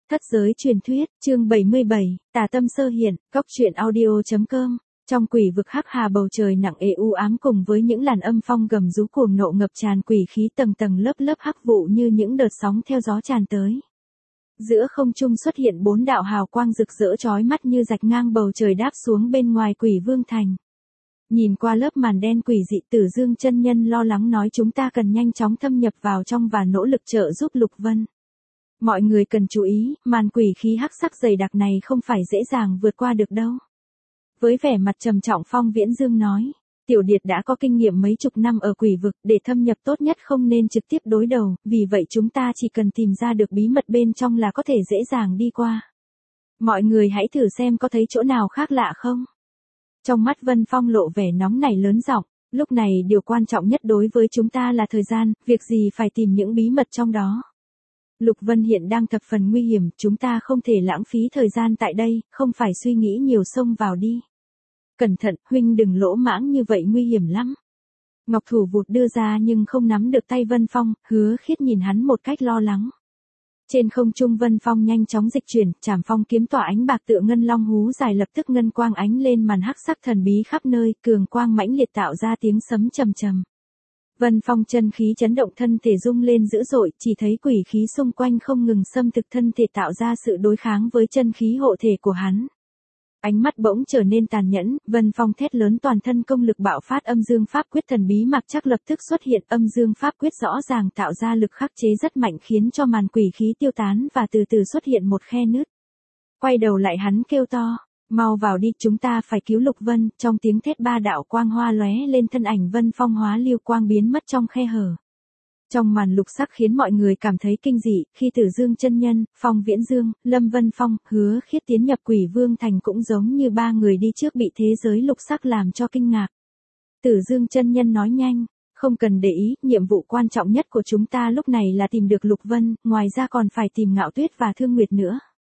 Thất giới truyền thuyết, chương 77, Tà tâm sơ hiện, góc truyện audio.com. Trong quỷ vực hắc hà bầu trời nặng ề u ám cùng với những làn âm phong gầm rú cuồng nộ ngập tràn quỷ khí tầng tầng lớp lớp hắc vụ như những đợt sóng theo gió tràn tới. Giữa không trung xuất hiện 4 đạo hào quang rực rỡ chói mắt như rạch ngang bầu trời đáp xuống bên ngoài Quỷ Vương thành. Nhìn qua lớp màn đen quỷ dị, Tử Dương chân nhân lo lắng nói chúng ta cần nhanh chóng thâm nhập vào trong và nỗ lực trợ giúp Lục Vân. Mọi người cần chú ý, màn quỷ khí hắc sắc dày đặc này không phải dễ dàng vượt qua được đâu. Với vẻ mặt trầm trọng Phong Viễn Dương nói, Tiểu Điệt đã có kinh nghiệm mấy chục năm ở quỷ vực, để thâm nhập tốt nhất không nên trực tiếp đối đầu, vì vậy chúng ta chỉ cần tìm ra được bí mật bên trong là có thể dễ dàng đi qua. Mọi người hãy thử xem có thấy chỗ nào khác lạ không? Trong mắt Vân Phong lộ vẻ nóng nảy lớn giọng, lúc này điều quan trọng nhất đối với chúng ta là thời gian, việc gì phải tìm những bí mật trong đó. Lục Vân hiện đang thập phần nguy hiểm, chúng ta không thể lãng phí thời gian tại đây, không phải suy nghĩ nhiều xông vào đi. Cẩn thận, huynh đừng lỗ mãng như vậy nguy hiểm lắm. Ngọc thủ vụt đưa ra nhưng không nắm được tay Vân Phong, Hứa Khiết nhìn hắn một cách lo lắng. Trên không trung Vân Phong nhanh chóng dịch chuyển, Trảm Phong kiếm tỏa ánh bạc tựa ngân long hú dài lập tức ngân quang ánh lên màn hắc sắc thần bí khắp nơi, cường quang mãnh liệt tạo ra tiếng sấm trầm trầm. Vân Phong chân khí chấn động thân thể rung lên dữ dội, chỉ thấy quỷ khí xung quanh không ngừng xâm thực thân thể tạo ra sự đối kháng với chân khí hộ thể của hắn. Ánh mắt bỗng trở nên tàn nhẫn, Vân Phong thét lớn toàn thân công lực bạo phát âm dương pháp quyết thần bí mặc chắc lập tức xuất hiện âm dương pháp quyết rõ ràng tạo ra lực khắc chế rất mạnh khiến cho màn quỷ khí tiêu tán và từ từ xuất hiện một khe nứt. Quay đầu lại hắn kêu to, mau vào đi chúng ta phải cứu Lục Vân, trong tiếng thét 3 đạo quang hoa lóe lên thân ảnh Vân Phong hóa lưu quang biến mất trong khe hở. Trong màn lục sắc khiến mọi người cảm thấy kinh dị, khi Tử Dương chân nhân, Phong Viễn Dương, Lâm Vân Phong, Hứa Khiết tiến nhập Quỷ Vương thành cũng giống như ba người đi trước bị thế giới lục sắc làm cho kinh ngạc. Tử Dương chân nhân nói nhanh, không cần để ý, nhiệm vụ quan trọng nhất của chúng ta lúc này là tìm được Lục Vân, ngoài ra còn phải tìm Ngạo Tuyết và Thương Nguyệt nữa.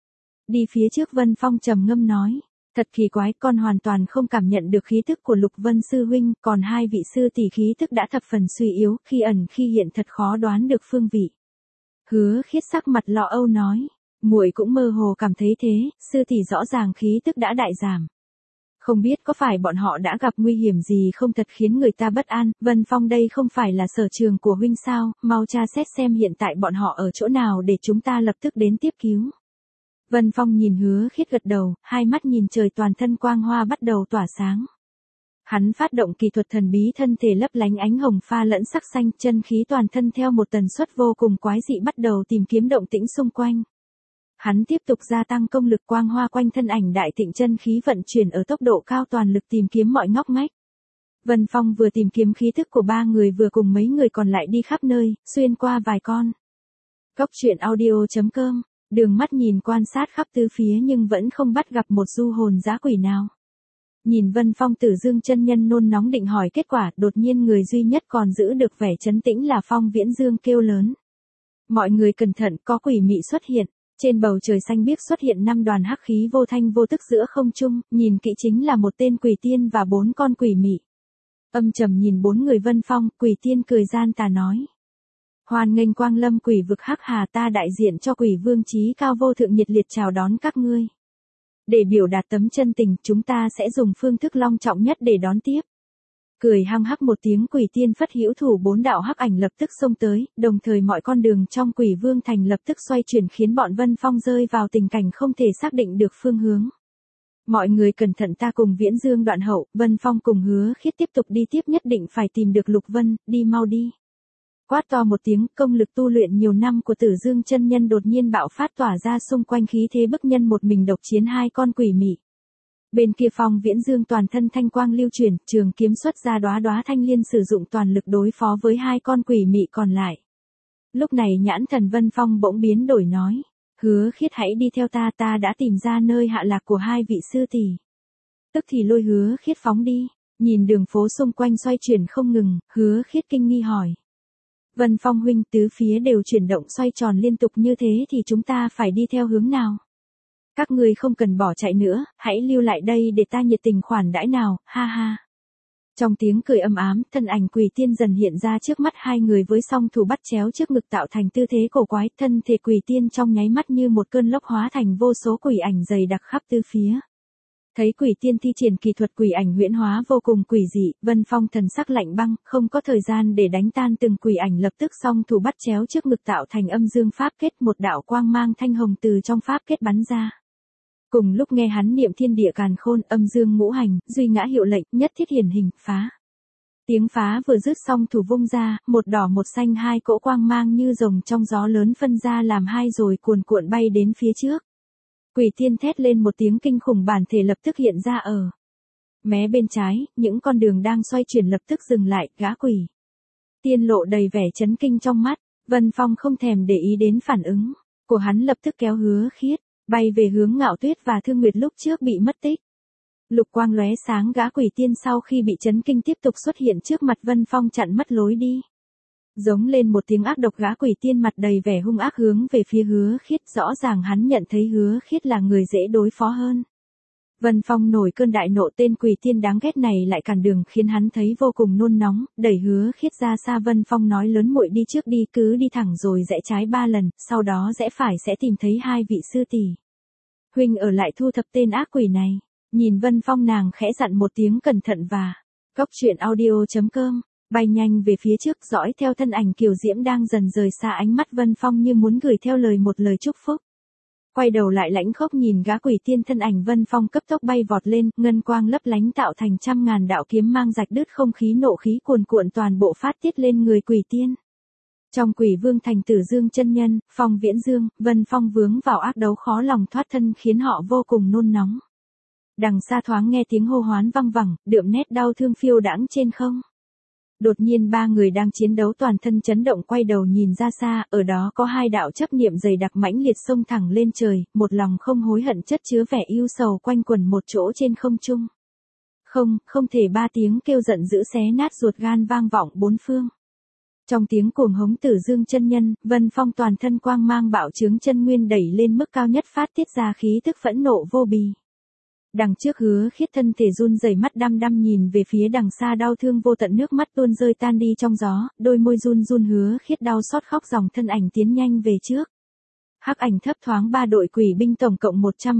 Đi phía trước Vân Phong trầm ngâm nói, thật kỳ quái, con hoàn toàn không cảm nhận được khí tức của Lục Vân sư huynh, còn hai vị sư tỷ khí tức đã thập phần suy yếu, khi ẩn khi hiện thật khó đoán được phương vị. Hứa Khiết sắc mặt lo âu nói, muội cũng mơ hồ cảm thấy thế, sư tỷ rõ ràng khí tức đã đại giảm. Không biết có phải bọn họ đã gặp nguy hiểm gì không, thật khiến người ta bất an. Vân Phong đây không phải là sở trường của huynh sao, mau tra xét xem hiện tại bọn họ ở chỗ nào để chúng ta lập tức đến tiếp cứu. Vân Phong nhìn Hứa Khiết gật đầu, hai mắt nhìn trời toàn thân quang hoa bắt đầu tỏa sáng. Hắn phát động kỳ thuật thần bí thân thể lấp lánh ánh hồng pha lẫn sắc xanh, chân khí toàn thân theo một tần suất vô cùng quái dị bắt đầu tìm kiếm động tĩnh xung quanh. Hắn tiếp tục gia tăng công lực quang hoa quanh thân ảnh đại thịnh chân khí vận chuyển ở tốc độ cao toàn lực tìm kiếm mọi ngóc ngách. Vân Phong vừa tìm kiếm khí thức của ba người vừa cùng mấy người còn lại đi khắp nơi, xuyên qua vài con. Góc truyện audio.com. Đường mắt nhìn quan sát khắp tứ phía nhưng vẫn không bắt gặp một du hồn dã quỷ nào. Nhìn Vân Phong Tử Dương chân nhân nôn nóng định hỏi kết quả, đột nhiên người duy nhất còn giữ được vẻ trấn tĩnh là Phong Viễn Dương kêu lớn. Mọi người cẩn thận, có quỷ mị xuất hiện. Trên bầu trời xanh biếc xuất hiện 5 đoàn hắc khí vô thanh vô tức giữa không trung, nhìn kỹ chính là một tên quỷ tiên và 4 con quỷ mị. Âm trầm nhìn 4 người Vân Phong, quỷ tiên cười gian tà nói. Hoan nghênh quang lâm quỷ vực hắc hà, ta đại diện cho Quỷ Vương chí cao vô thượng nhiệt liệt chào đón các ngươi. Để biểu đạt tấm chân tình, chúng ta sẽ dùng phương thức long trọng nhất để đón tiếp. Cười hăng hắc một tiếng quỷ tiên phất hữu thủ 4 đạo hắc ảnh lập tức xông tới, đồng thời mọi con đường trong Quỷ Vương thành lập tức xoay chuyển khiến bọn Vân Phong rơi vào tình cảnh không thể xác định được phương hướng. Mọi người cẩn thận, ta cùng Viễn Dương đoạn hậu, Vân Phong cùng Hứa Khiết tiếp tục đi tiếp, nhất định phải tìm được Lục Vân, đi mau đi. Quát to một tiếng, công lực tu luyện nhiều năm của Tử Dương chân nhân đột nhiên bạo phát tỏa ra xung quanh khí thế bức nhân một mình độc chiến 2 con quỷ mị. Bên kia Phong Viễn Dương toàn thân thanh quang lưu chuyển, trường kiếm xuất ra đóa đóa thanh liên sử dụng toàn lực đối phó với 2 con quỷ mị còn lại. Lúc này nhãn thần Vân Phong bỗng biến đổi nói, Hứa Khiết hãy đi theo ta, ta đã tìm ra nơi hạ lạc của 2 vị sư tỷ. Tức thì lôi Hứa Khiết phóng đi, nhìn đường phố xung quanh xoay chuyển không ngừng, Hứa Khiết kinh nghi hỏi. Vân Phong huynh, tứ phía đều chuyển động xoay tròn liên tục như thế thì chúng ta phải đi theo hướng nào? Các ngươi không cần bỏ chạy nữa, hãy lưu lại đây để ta nhiệt tình khoản đãi nào, ha ha. Trong tiếng cười âm ám, thân ảnh quỷ tiên dần hiện ra trước mắt hai người với song thủ bắt chéo trước ngực tạo thành tư thế cổ quái, thân thể quỷ tiên trong nháy mắt như một cơn lốc hóa thành vô số quỷ ảnh dày đặc khắp tứ phía. Thấy quỷ tiên thi triển kỳ thuật quỷ ảnh huyễn hóa vô cùng quỷ dị, Vân Phong thần sắc lạnh băng, không có thời gian để đánh tan từng quỷ ảnh, lập tức song thủ bắt chéo trước ngực tạo thành âm dương pháp kết, một đạo quang mang thanh hồng từ trong pháp kết bắn ra. Cùng lúc nghe hắn niệm thiên địa càn khôn, âm dương ngũ hành, duy ngã hiệu lệnh, nhất thiết hiển hình, phá. Tiếng phá vừa dứt xong thủ vung ra, một đỏ một xanh hai cỗ quang mang như rồng trong gió lớn phân ra làm hai rồi cuồn cuộn bay đến phía trước. Quỷ tiên thét lên một tiếng kinh khủng, bản thể lập tức hiện ra ở mé bên trái, những con đường đang xoay chuyển lập tức dừng lại, gã quỷ tiên lộ đầy vẻ chấn kinh trong mắt. Vân Phong không thèm để ý đến phản ứng của hắn, lập tức kéo Hứa Khiết bay về hướng Ngạo Tuyết và Thương Nguyệt lúc trước bị mất tích. Lục quang lóe sáng, gã quỷ tiên sau khi bị chấn kinh tiếp tục xuất hiện trước mặt Vân Phong chặn mất lối đi. Giống lên một tiếng ác độc, gã quỷ tiên mặt đầy vẻ hung ác hướng về phía Hứa Khiết, rõ ràng hắn nhận thấy Hứa Khiết là người dễ đối phó hơn. Vân Phong nổi cơn đại nộ, tên quỷ tiên đáng ghét này lại cản đường khiến hắn thấy vô cùng nôn nóng, đẩy Hứa Khiết ra xa. Vân Phong nói lớn, muội đi trước đi, cứ đi thẳng rồi rẽ trái 3 lần, sau đó rẽ phải sẽ tìm thấy hai vị sư tỷ. Huynh ở lại thu thập tên ác quỷ này. Nhìn Vân Phong, nàng khẽ dặn một tiếng cẩn thận và goctruyện.audio.com bay nhanh về phía trước, dõi theo thân ảnh kiều diễm đang dần rời xa. Ánh mắt Vân Phong như muốn gửi theo lời một lời chúc phúc. Quay đầu lại lãnh khốc nhìn gã quỷ tiên, thân ảnh Vân Phong cấp tốc bay vọt lên, ngân quang lấp lánh tạo thành trăm ngàn đạo kiếm mang rạch đứt không khí, nộ khí cuồn cuộn toàn bộ phát tiết lên người quỷ tiên. Trong Quỷ Vương thành, Tử Dương chân nhân, Phong Viễn Dương, Vân Phong vướng vào ác đấu khó lòng thoát thân, khiến họ vô cùng nôn nóng. Đằng xa thoáng nghe tiếng hô hoán văng vẳng, đượm nét đau thương phiêu đãng trên không. Đột nhiên ba người đang chiến đấu toàn thân chấn động, quay đầu nhìn ra xa, ở đó có hai đạo chấp niệm dày đặc mãnh liệt xông thẳng lên trời, một lòng không hối hận chất chứa vẻ yêu sầu quanh quẩn một chỗ trên không trung. Không thể, ba tiếng kêu giận dữ xé nát ruột gan vang vọng bốn phương. Trong tiếng cuồng hống Tử Dương chân nhân, Vân Phong toàn thân quang mang bạo chướng chân nguyên đẩy lên mức cao nhất, phát tiết ra khí tức phẫn nộ vô bì. Đằng trước Hứa Khiết thân thể run rẩy, mắt đăm đăm nhìn về phía đằng xa, đau thương vô tận, nước mắt tuôn rơi tan đi trong gió, đôi môi run run. Hứa Khiết đau xót khóc ròng, thân ảnh tiến nhanh về trước. Hắc ảnh thấp thoáng, ba đội quỷ binh tổng cộng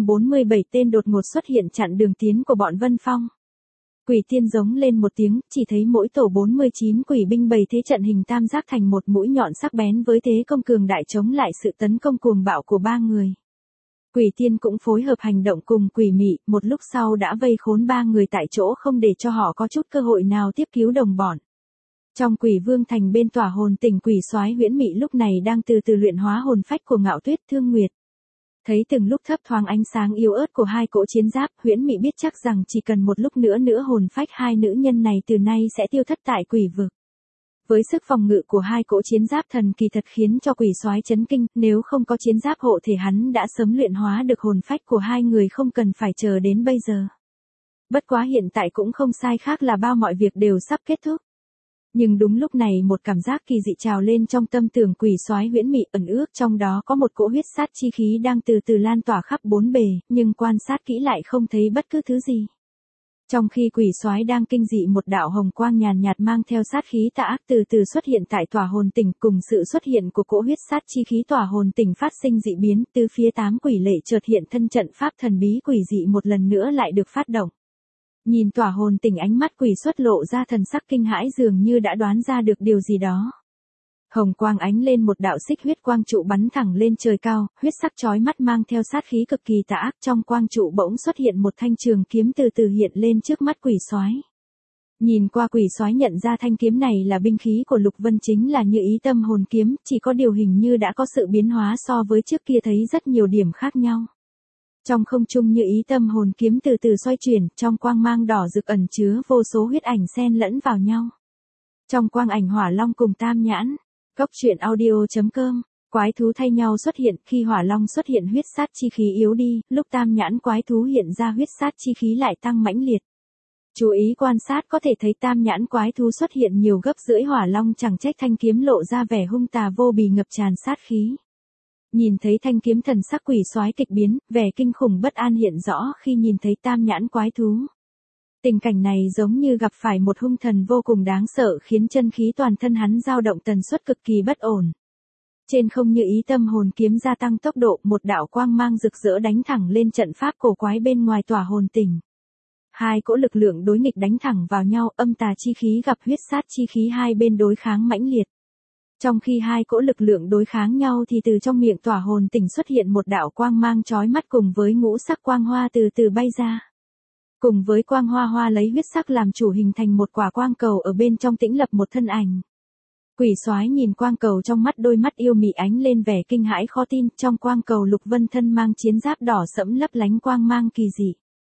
147 tên đột ngột xuất hiện chặn đường tiến của bọn Vân Phong. Quỷ tiên giống lên một tiếng, chỉ thấy mỗi tổ 49 quỷ binh bày thế trận hình tam giác thành một mũi nhọn sắc bén với thế công cường đại chống lại sự tấn công cuồng bạo của ba người. Quỷ tiên cũng phối hợp hành động cùng quỷ mị, một lúc sau đã vây khốn ba người tại chỗ, không để cho họ có chút cơ hội nào tiếp cứu đồng bọn. Trong Quỷ Vương thành, bên tỏa hồn tỉnh, quỷ soái Huyễn Mị lúc này đang từ từ luyện hóa hồn phách của Ngạo Tuyết, Thương Nguyệt. Thấy từng lúc thấp thoáng ánh sáng yếu ớt của hai cỗ chiến giáp, Huyễn Mị biết chắc rằng chỉ cần một lúc nữa hồn phách hai nữ nhân này từ nay sẽ tiêu thất tại quỷ vực. Với sức phòng ngự của hai cỗ chiến giáp thần kỳ thật khiến cho quỷ soái chấn kinh, nếu không có chiến giáp hộ thể hắn đã sớm luyện hóa được hồn phách của hai người, không cần phải chờ đến bây giờ. Bất quá hiện tại cũng không sai, khác là bao mọi việc đều sắp kết thúc. Nhưng đúng lúc này một cảm giác kỳ dị trào lên trong tâm tưởng quỷ soái Huyễn Mị, ẩn ước trong đó có một cỗ huyết sát chi khí đang từ từ lan tỏa khắp bốn bề, nhưng quan sát kỹ lại không thấy bất cứ thứ gì. Trong khi quỷ soái đang kinh dị, một đạo hồng quang nhàn nhạt mang theo sát khí tà ác từ từ xuất hiện tại tỏa hồn tỉnh, cùng sự xuất hiện của cỗ huyết sát chi khí, tỏa hồn tỉnh phát sinh dị biến, từ phía 8 quỷ lệ chợt hiện thân, trận pháp thần bí quỷ dị một lần nữa lại được phát động. Nhìn tỏa hồn tỉnh, ánh mắt quỷ xuất lộ ra thần sắc kinh hãi, dường như đã đoán ra được điều gì đó. Hồng quang ánh lên, một đạo xích huyết quang trụ bắn thẳng lên trời cao, huyết sắc chói mắt mang theo sát khí cực kỳ tà ác, trong quang trụ bỗng xuất hiện một thanh trường kiếm từ từ hiện lên trước mắt quỷ soái. Nhìn qua, quỷ soái nhận ra thanh kiếm này là binh khí của Lục Vân, chính là Như Ý Tâm Hồn kiếm, chỉ có điều hình như đã có sự biến hóa so với trước kia, thấy rất nhiều điểm khác nhau. Trong không trung, Như Ý Tâm Hồn kiếm từ từ xoay chuyển, trong quang mang đỏ rực ẩn chứa vô số huyết ảnh xen lẫn vào nhau. Trong quang ảnh, Hỏa Long cùng Tam Nhãn. Goctruyện.audio.com Quái thú thay nhau xuất hiện, khi Hỏa Long xuất hiện huyết sát chi khí yếu đi, lúc Tam Nhãn quái thú hiện ra huyết sát chi khí lại tăng mãnh liệt. Chú ý quan sát có thể thấy Tam Nhãn quái thú xuất hiện nhiều gấp rưỡi Hỏa Long, chẳng trách thanh kiếm lộ ra vẻ hung tà vô bì, ngập tràn sát khí. Nhìn thấy thanh kiếm, thần sắc quỷ soái kịch biến, vẻ kinh khủng bất an hiện rõ khi nhìn thấy Tam Nhãn quái thú. Tình cảnh này giống như gặp phải một hung thần vô cùng đáng sợ khiến chân khí toàn thân hắn dao động tần suất cực kỳ bất ổn. Trên không như ý tâm hồn kiếm gia tăng tốc độ, một đạo quang mang rực rỡ đánh thẳng lên trận pháp cổ quái bên ngoài tỏa hồn tỉnh. Hai cỗ lực lượng đối nghịch đánh thẳng vào nhau, âm tà chi khí gặp huyết sát chi khí, hai bên đối kháng mãnh liệt. Trong khi hai cỗ lực lượng đối kháng nhau thì từ trong miệng tỏa hồn tỉnh xuất hiện một đạo quang mang chói mắt cùng với ngũ sắc quang hoa từ từ bay ra. Cùng với quang hoa hoa lấy huyết sắc làm chủ hình thành một quả quang cầu, ở bên trong tĩnh lập một thân ảnh. Quỷ soái nhìn quang cầu trong mắt, đôi mắt yêu mị ánh lên vẻ kinh hãi khó tin, trong quang cầu Lục Vân thân mang chiến giáp đỏ sẫm lấp lánh quang mang kỳ dị.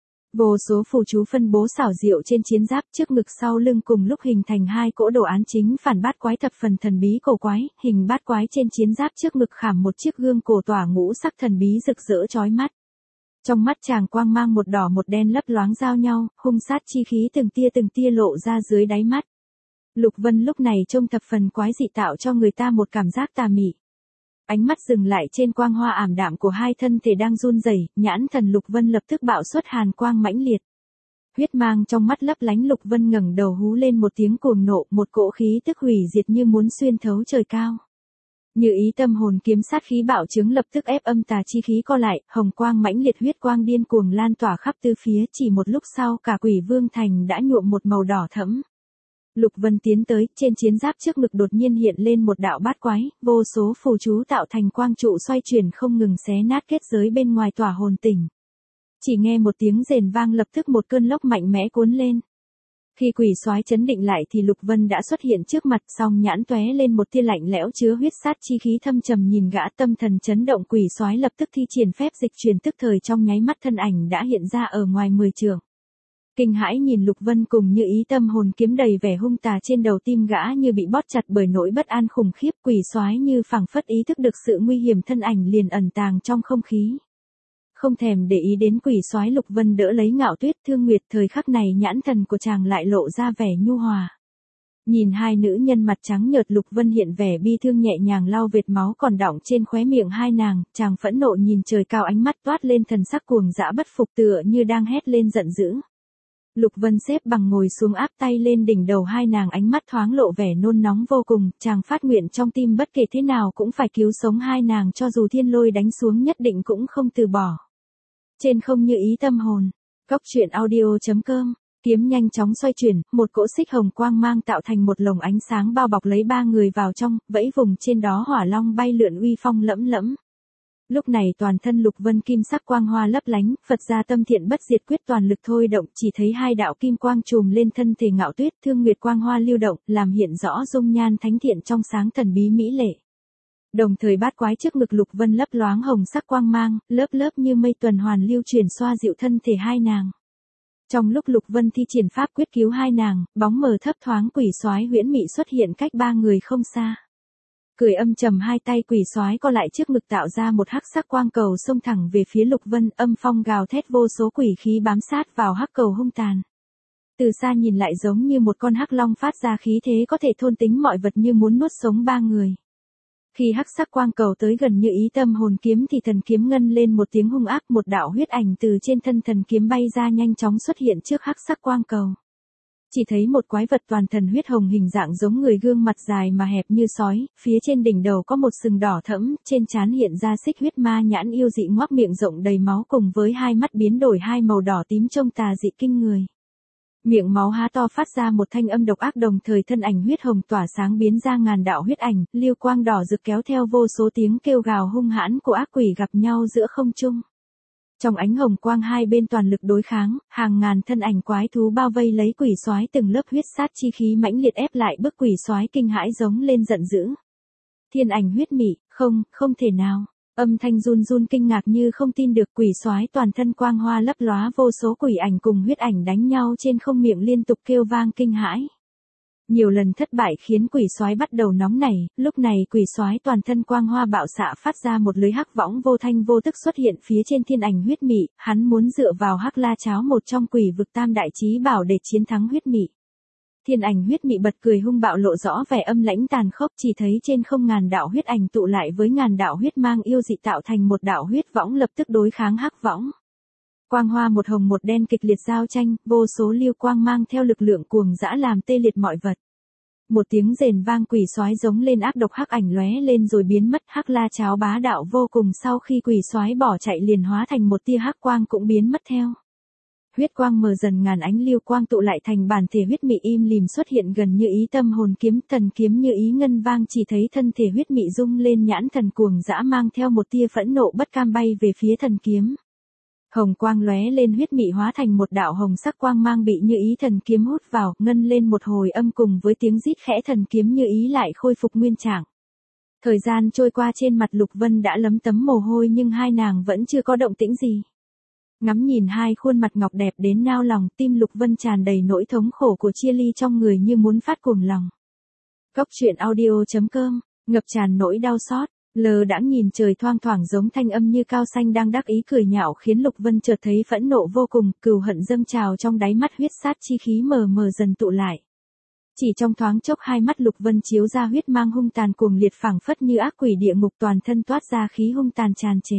Vô số phù chú phân bố xảo diệu trên chiến giáp, trước ngực sau lưng cùng lúc hình thành hai cỗ đồ án chính phản bát quái thập phần thần bí cổ quái, hình bát quái trên chiến giáp trước ngực khảm một chiếc gương cổ tỏa ngũ sắc thần bí rực rỡ chói mắt. Trong mắt chàng quang mang một đỏ một đen lấp loáng giao nhau, hung sát chi khí từng tia lộ ra dưới đáy mắt. Lục Vân lúc này trông thập phần quái dị, tạo cho người ta một cảm giác tà mị. Ánh mắt dừng lại trên quang hoa ảm đạm của hai thân thể đang run rẩy, nhãn thần Lục Vân lập tức bạo xuất hàn quang mãnh liệt. Huyết mang trong mắt lấp lánh, Lục Vân ngẩng đầu hú lên một tiếng cuồng nộ, một cỗ khí tức hủy diệt như muốn xuyên thấu trời cao. Như ý tâm hồn kiếm sát khí bạo chứng lập tức ép âm tà chi khí co lại, hồng quang mãnh liệt, huyết quang điên cuồng lan tỏa khắp tứ phía, chỉ một lúc sau cả Quỷ Vương thành đã nhuộm một màu đỏ thẫm. Lục Vân tiến tới, trên chiến giáp trước ngực đột nhiên hiện lên một đạo bát quái, vô số phù chú tạo thành quang trụ xoay chuyển không ngừng xé nát kết giới bên ngoài tỏa hồn tỉnh. Chỉ nghe một tiếng rền vang, lập tức một cơn lốc mạnh mẽ cuốn lên. Khi quỷ soái chấn định lại thì Lục Vân đã xuất hiện trước mặt, song nhãn tóe lên một tia lạnh lẽo chứa huyết sát chi khí thâm trầm, nhìn gã tâm thần chấn động. Quỷ soái lập tức thi triển phép dịch truyền, tức thời trong nháy mắt thân ảnh đã hiện ra ở ngoài 10 trượng. Kinh hãi nhìn Lục Vân cùng Như ý tâm hồn kiếm đầy vẻ hung tà, trên đầu tim gã như bị bóp chặt bởi nỗi bất an khủng khiếp. Quỷ soái như phảng phất ý thức được sự nguy hiểm, thân ảnh liền ẩn tàng trong không khí. Không thèm để ý đến quỷ soái, Lục Vân đỡ lấy Ngạo Tuyết. Thương Nguyệt thời khắc này nhãn thần của chàng lại lộ ra vẻ nhu hòa. Nhìn hai nữ nhân mặt trắng nhợt, Lục Vân hiện vẻ bi thương, nhẹ nhàng lau vệt máu còn đọng trên khóe miệng hai nàng, chàng phẫn nộ nhìn trời cao, ánh mắt toát lên thần sắc cuồng dã bất phục, tựa như đang hét lên giận dữ. Lục Vân xếp bằng ngồi xuống, áp tay lên đỉnh đầu hai nàng, ánh mắt thoáng lộ vẻ nôn nóng vô cùng, chàng phát nguyện trong tim bất kể thế nào cũng phải cứu sống hai nàng, cho dù thiên lôi đánh xuống nhất định cũng không từ bỏ. Trên không Như ý tâm hồn, Cốc Truyện Audio.com, kiếm nhanh chóng xoay chuyển, một cỗ xích hồng quang mang tạo thành một lồng ánh sáng bao bọc lấy ba người vào trong, vẫy vùng trên đó hỏa long bay lượn uy phong lẫm lẫm. Lúc này toàn thân Lục Vân kim sắc quang hoa lấp lánh, Phật gia tâm thiện bất diệt quyết toàn lực thôi động, chỉ thấy hai đạo kim quang trùm lên thân thể Ngạo Tuyết. Thương Nguyệt quang hoa lưu động, làm hiện rõ dung nhan thánh thiện trong sáng thần bí mỹ lệ. Đồng thời bát quái trước ngực Lục Vân lấp loáng hồng sắc quang mang, lớp lớp như mây tuần hoàn lưu truyền xoa dịu thân thể hai nàng. Trong lúc Lục Vân thi triển pháp quyết cứu hai nàng, bóng mờ thấp thoáng quỷ soái huyễn mị xuất hiện cách ba người không xa. Cười âm trầm, hai tay quỷ soái co lại trước ngực tạo ra một hắc sắc quang cầu xông thẳng về phía Lục Vân, âm phong gào thét, vô số quỷ khí bám sát vào hắc cầu hung tàn. Từ xa nhìn lại giống như một con hắc long phát ra khí thế có thể thôn tính mọi vật, như muốn nuốt sống ba người. Khi hắc sắc quang cầu tới gần Như ý tâm hồn kiếm thì thần kiếm ngân lên một tiếng hung ác, một đạo huyết ảnh từ trên thân thần kiếm bay ra, nhanh chóng xuất hiện trước hắc sắc quang cầu. Chỉ thấy một quái vật toàn thần huyết hồng, hình dạng giống người, gương mặt dài mà hẹp như sói, phía trên đỉnh đầu có một sừng đỏ thẫm, trên trán hiện ra xích huyết ma nhãn yêu dị, ngoác miệng rộng đầy máu cùng với hai mắt biến đổi hai màu đỏ tím trông tà dị kinh người. Miệng máu há to phát ra một thanh âm độc ác, đồng thời thân ảnh huyết hồng tỏa sáng biến ra ngàn đạo huyết ảnh, lưu quang đỏ rực kéo theo vô số tiếng kêu gào hung hãn của ác quỷ gặp nhau giữa không trung. Trong ánh hồng quang hai bên toàn lực đối kháng, hàng ngàn thân ảnh quái thú bao vây lấy quỷ soái, từng lớp huyết sát chi khí mãnh liệt ép lại bức quỷ soái, kinh hãi giống lên giận dữ. Thiên ảnh huyết mị, không thể nào. Âm thanh run run kinh ngạc như không tin được, quỷ soái toàn thân quang hoa lấp lóa, vô số quỷ ảnh cùng huyết ảnh đánh nhau trên không, miệng liên tục kêu vang kinh hãi. Nhiều lần thất bại khiến quỷ soái bắt đầu nóng nảy, lúc này quỷ soái toàn thân quang hoa bạo xạ, phát ra một lưới hắc võng vô thanh vô tức xuất hiện phía trên thiên ảnh huyết mị, hắn muốn dựa vào hắc la cháo, một trong quỷ vực tam đại chí bảo, để chiến thắng huyết mị. Thiên ảnh huyết mị bật cười hung bạo, lộ rõ vẻ âm lãnh tàn khốc, chỉ thấy trên không ngàn đạo huyết ảnh tụ lại với ngàn đạo huyết mang yêu dị tạo thành một đạo huyết võng, lập tức đối kháng hắc võng. Quang hoa một hồng một đen kịch liệt giao tranh, vô số lưu quang mang theo lực lượng cuồng dã làm tê liệt mọi vật. Một tiếng rền vang, quỷ soái giống lên ác độc, hắc ảnh lóe lên rồi biến mất. Hắc La Cháo bá đạo vô cùng, sau khi quỷ soái bỏ chạy liền hóa thành một tia hắc quang cũng biến mất theo. Huyết quang mờ dần, ngàn ánh lưu quang tụ lại thành bản thể huyết mị im lìm xuất hiện gần như ý tâm hồn kiếm, thần kiếm như ý ngân vang, chỉ thấy thân thể huyết mị rung lên, nhãn thần cuồng dã mang theo một tia phẫn nộ bất cam bay về phía thần kiếm. Hồng quang lóe lên, huyết mị hóa thành một đạo hồng sắc quang mang bị như ý thần kiếm hút vào, ngân lên một hồi âm cùng với tiếng rít khẽ, thần kiếm như ý lại khôi phục nguyên trạng. Thời gian trôi qua, trên mặt Lục Vân đã lấm tấm mồ hôi nhưng hai nàng vẫn chưa có động tĩnh gì. Ngắm nhìn hai khuôn mặt ngọc đẹp đến nao lòng, tim Lục Vân tràn đầy nỗi thống khổ của chia ly trong người như muốn phát cuồng lòng. Cốc truyện audio.com, ngập tràn nỗi đau xót. Lờ đãng nhìn trời, thoang thoảng giống thanh âm như cao xanh đang đắc ý cười nhạo, khiến Lục Vân chợt thấy phẫn nộ vô cùng, cừu hận dâng trào trong đáy mắt, huyết sát chi khí mờ mờ dần tụ lại. Chỉ trong thoáng chốc, hai mắt Lục Vân chiếu ra huyết mang hung tàn cuồng liệt, phảng phất như ác quỷ địa ngục, toàn thân toát ra khí hung tàn tràn trề.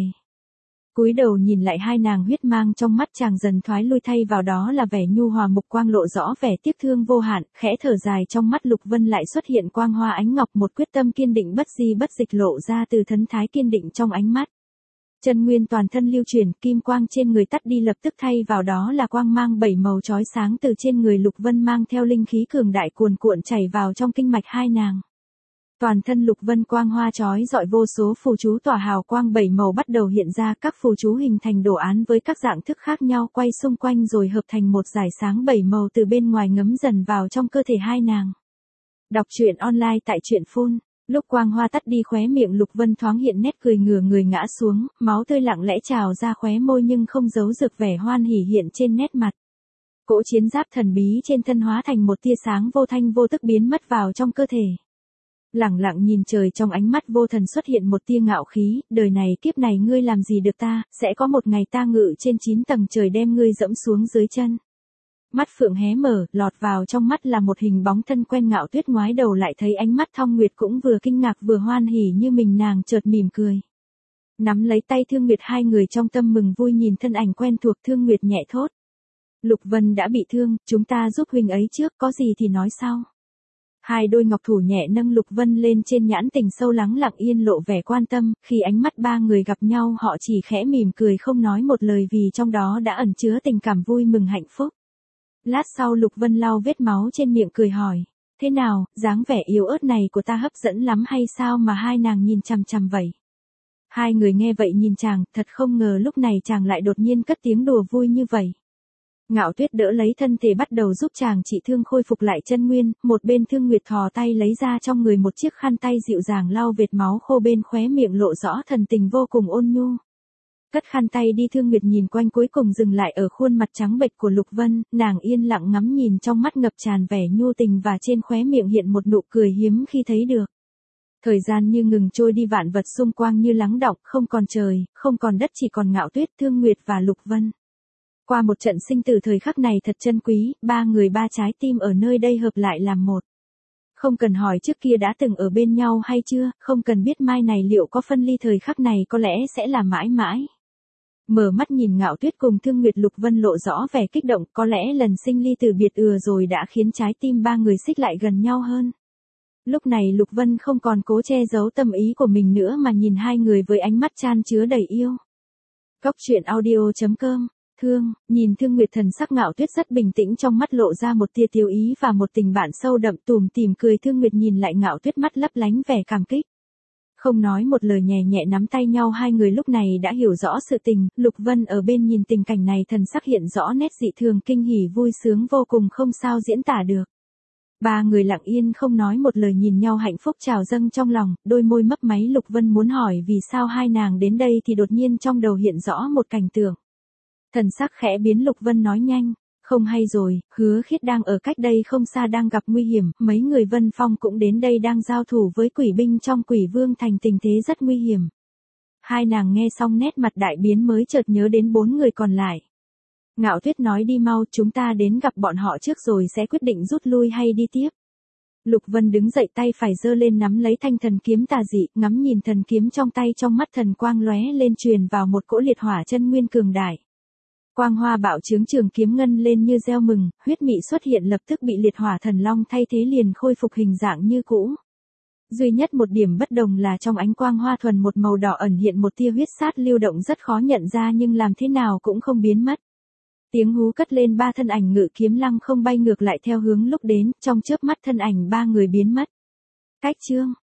Cúi đầu nhìn lại hai nàng, huyết mang trong mắt chàng dần thoái lui, thay vào đó là vẻ nhu hòa, mục quang lộ rõ vẻ tiếc thương vô hạn, khẽ thở dài, trong mắt Lục Vân lại xuất hiện quang hoa ánh ngọc, một quyết tâm kiên định bất di bất dịch lộ ra từ thần thái kiên định trong ánh mắt. Chân nguyên toàn thân lưu chuyển, kim quang trên người tắt đi lập tức, thay vào đó là quang mang bảy màu chói sáng từ trên người Lục Vân, mang theo linh khí cường đại cuồn cuộn chảy vào trong kinh mạch hai nàng. Toàn thân Lục Vân quang hoa chói rọi, vô số phù chú tỏa hào quang bảy màu bắt đầu hiện ra, các phù chú hình thành đồ án với các dạng thức khác nhau quay xung quanh rồi hợp thành một dải sáng bảy màu từ bên ngoài ngấm dần vào trong cơ thể hai nàng. Đọc truyện online tại truyện phun. Lúc quang hoa tắt đi, khóe miệng Lục Vân thoáng hiện nét cười, ngửa người ngã xuống, máu tươi lặng lẽ trào ra khóe môi nhưng không giấu được vẻ hoan hỉ hiện trên nét mặt. Cỗ chiến giáp thần bí trên thân hóa thành một tia sáng vô thanh vô tức biến mất vào trong cơ thể. Lẳng lặng nhìn trời, trong ánh mắt vô thần xuất hiện một tia ngạo khí, đời này kiếp này ngươi làm gì được ta, sẽ có một ngày ta ngự trên 9 tầng trời đem ngươi dẫm xuống dưới chân. Mắt phượng hé mở, lọt vào trong mắt là một hình bóng thân quen. Ngạo Tuyết ngoái đầu lại thấy ánh mắt Thong Nguyệt cũng vừa kinh ngạc vừa hoan hỉ như mình, nàng chợt mỉm cười. Nắm lấy tay Thương Nguyệt, hai người trong tâm mừng vui nhìn thân ảnh quen thuộc. Thương Nguyệt nhẹ thốt: Lục Vân đã bị thương, chúng ta giúp huynh ấy trước, có gì thì nói sau. Hai đôi ngọc thủ nhẹ nâng Lục Vân lên, trên nhãn tình sâu lắng lặng yên lộ vẻ quan tâm, khi ánh mắt ba người gặp nhau họ chỉ khẽ mỉm cười không nói một lời, vì trong đó đã ẩn chứa tình cảm vui mừng hạnh phúc. Lát sau Lục Vân lau vết máu trên miệng cười hỏi: Thế nào, dáng vẻ yếu ớt này của ta hấp dẫn lắm hay sao mà hai nàng nhìn chằm chằm vậy? Hai người nghe vậy nhìn chàng, thật không ngờ lúc này chàng lại đột nhiên cất tiếng đùa vui như vậy. Ngạo Tuyết đỡ lấy thân thể bắt đầu giúp chàng trị thương, khôi phục lại chân nguyên, một bên Thương Nguyệt thò tay lấy ra trong người một chiếc khăn tay dịu dàng lau vệt máu khô, bên khóe miệng lộ rõ thần tình vô cùng ôn nhu. Cất khăn tay đi, Thương Nguyệt nhìn quanh cuối cùng dừng lại ở khuôn mặt trắng bệch của Lục Vân, nàng yên lặng ngắm nhìn, trong mắt ngập tràn vẻ nhu tình và trên khóe miệng hiện một nụ cười hiếm khi thấy được. Thời gian như ngừng trôi đi, vạn vật xung quanh như lắng đọng, không còn trời, không còn đất, chỉ còn Ngạo Tuyết, Thương Nguyệt và Lục Vân. Qua một trận sinh tử, thời khắc này thật chân quý, ba người ba trái tim ở nơi đây hợp lại làm một. Không cần hỏi trước kia đã từng ở bên nhau hay chưa, không cần biết mai này liệu có phân ly, thời khắc này có lẽ sẽ là mãi mãi. Mở mắt nhìn Ngạo Tuyết cùng Thương Nguyệt, Lục Vân lộ rõ vẻ kích động, có lẽ lần sinh ly từ biệt rồi đã khiến trái tim ba người xích lại gần nhau hơn. Lúc này Lục Vân không còn cố che giấu tâm ý của mình nữa mà nhìn hai người với ánh mắt chan chứa đầy yêu. Cốc truyện audio.com. Nhìn Thương Nguyệt, thần sắc Ngạo Tuyết rất bình tĩnh, trong mắt lộ ra một tia tiêu ý và một tình bạn sâu đậm, tủm tỉm cười. Thương Nguyệt nhìn lại Ngạo Tuyết, mắt lấp lánh vẻ cảm kích. Không nói một lời, nhẹ nhẹ nắm tay nhau, hai người lúc này đã hiểu rõ sự tình. Lục Vân ở bên nhìn tình cảnh này, thần sắc hiện rõ nét dị thường, kinh hỉ vui sướng vô cùng không sao diễn tả được. Ba người lặng yên không nói một lời nhìn nhau, hạnh phúc trào dâng trong lòng, đôi môi mấp máy. Lục Vân muốn hỏi vì sao hai nàng đến đây thì đột nhiên trong đầu hiện rõ một cảnh tượng. Thần sắc khẽ biến, Lục Vân nói nhanh: Không hay rồi, Hứa Khiết đang ở cách đây không xa, đang gặp nguy hiểm, mấy người Vân Phong cũng đến đây, đang giao thủ với quỷ binh trong Quỷ Vương thành, tình thế rất nguy hiểm. Hai nàng nghe xong nét mặt đại biến, mới chợt nhớ đến 4 người còn lại. Ngạo Tuyết nói: Đi mau, chúng ta đến gặp bọn họ trước rồi sẽ quyết định rút lui hay đi tiếp. Lục Vân đứng dậy, tay phải giơ lên nắm lấy thanh thần kiếm tà dị, ngắm nhìn thần kiếm trong tay, trong mắt thần quang lóe lên, truyền vào một cỗ liệt hỏa chân nguyên cường đại. Quang hoa bạo trướng trường kiếm ngân lên như gieo mừng, huyết mị xuất hiện lập tức bị liệt hỏa thần long thay thế liền khôi phục hình dạng như cũ. Duy nhất một điểm bất đồng là trong ánh quang hoa thuần một màu đỏ ẩn hiện một tia huyết sát lưu động rất khó nhận ra nhưng làm thế nào cũng không biến mất. Tiếng hú cất lên, ba thân ảnh ngự kiếm lăng không bay ngược lại theo hướng lúc đến, trong chớp mắt thân ảnh ba người biến mất. Cách chương